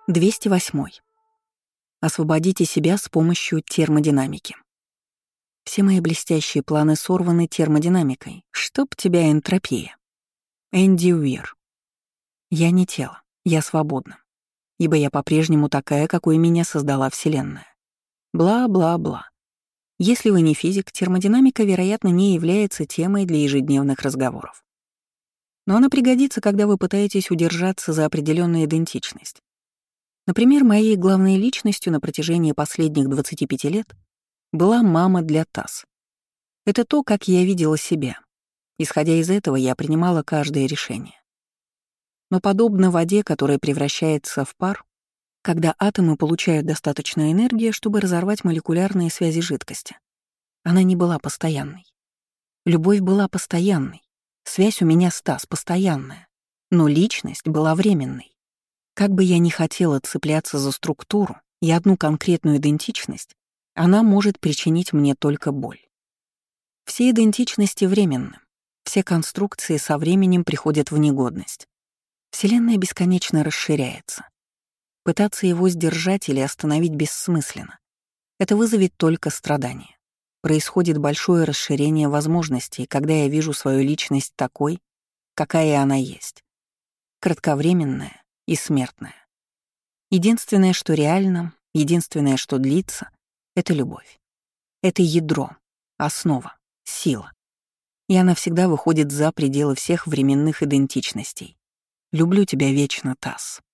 208. Освободите себя с помощью термодинамики. Все мои блестящие планы сорваны термодинамикой. Чтоб тебя энтропия. Энди Уир. Я не тело, я свободна. Ибо я по-прежнему такая, какой меня создала Вселенная. Бла-бла-бла. Если вы не физик, термодинамика, вероятно, не является темой для ежедневных разговоров. Но она пригодится, когда вы пытаетесь удержаться за определенную идентичность. Например, моей главной личностью на протяжении последних 25 лет была мама для Тасс. Это то, как я видела себя. Исходя из этого, я принимала каждое решение. Но подобно воде, которая превращается в пар, когда атомы получают достаточно энергии, чтобы разорвать молекулярные связи жидкости, она не была постоянной. Любовь была постоянной. Связь у меня с Тасс постоянная. Но личность была временной. Как бы я ни хотела цепляться за структуру и одну конкретную идентичность, она может причинить мне только боль. Все идентичности временны. Все конструкции со временем приходят в негодность. Вселенная бесконечно расширяется. Пытаться его сдержать или остановить бессмысленно. Это вызовет только страдания. Происходит большое расширение возможностей, когда я вижу свою личность такой, какая она есть. Кратковременная и смертная. Единственное, что реально, единственное, что длится — это любовь. Это ядро, основа, сила. И она всегда выходит за пределы всех временных идентичностей. Люблю тебя вечно, Тасс.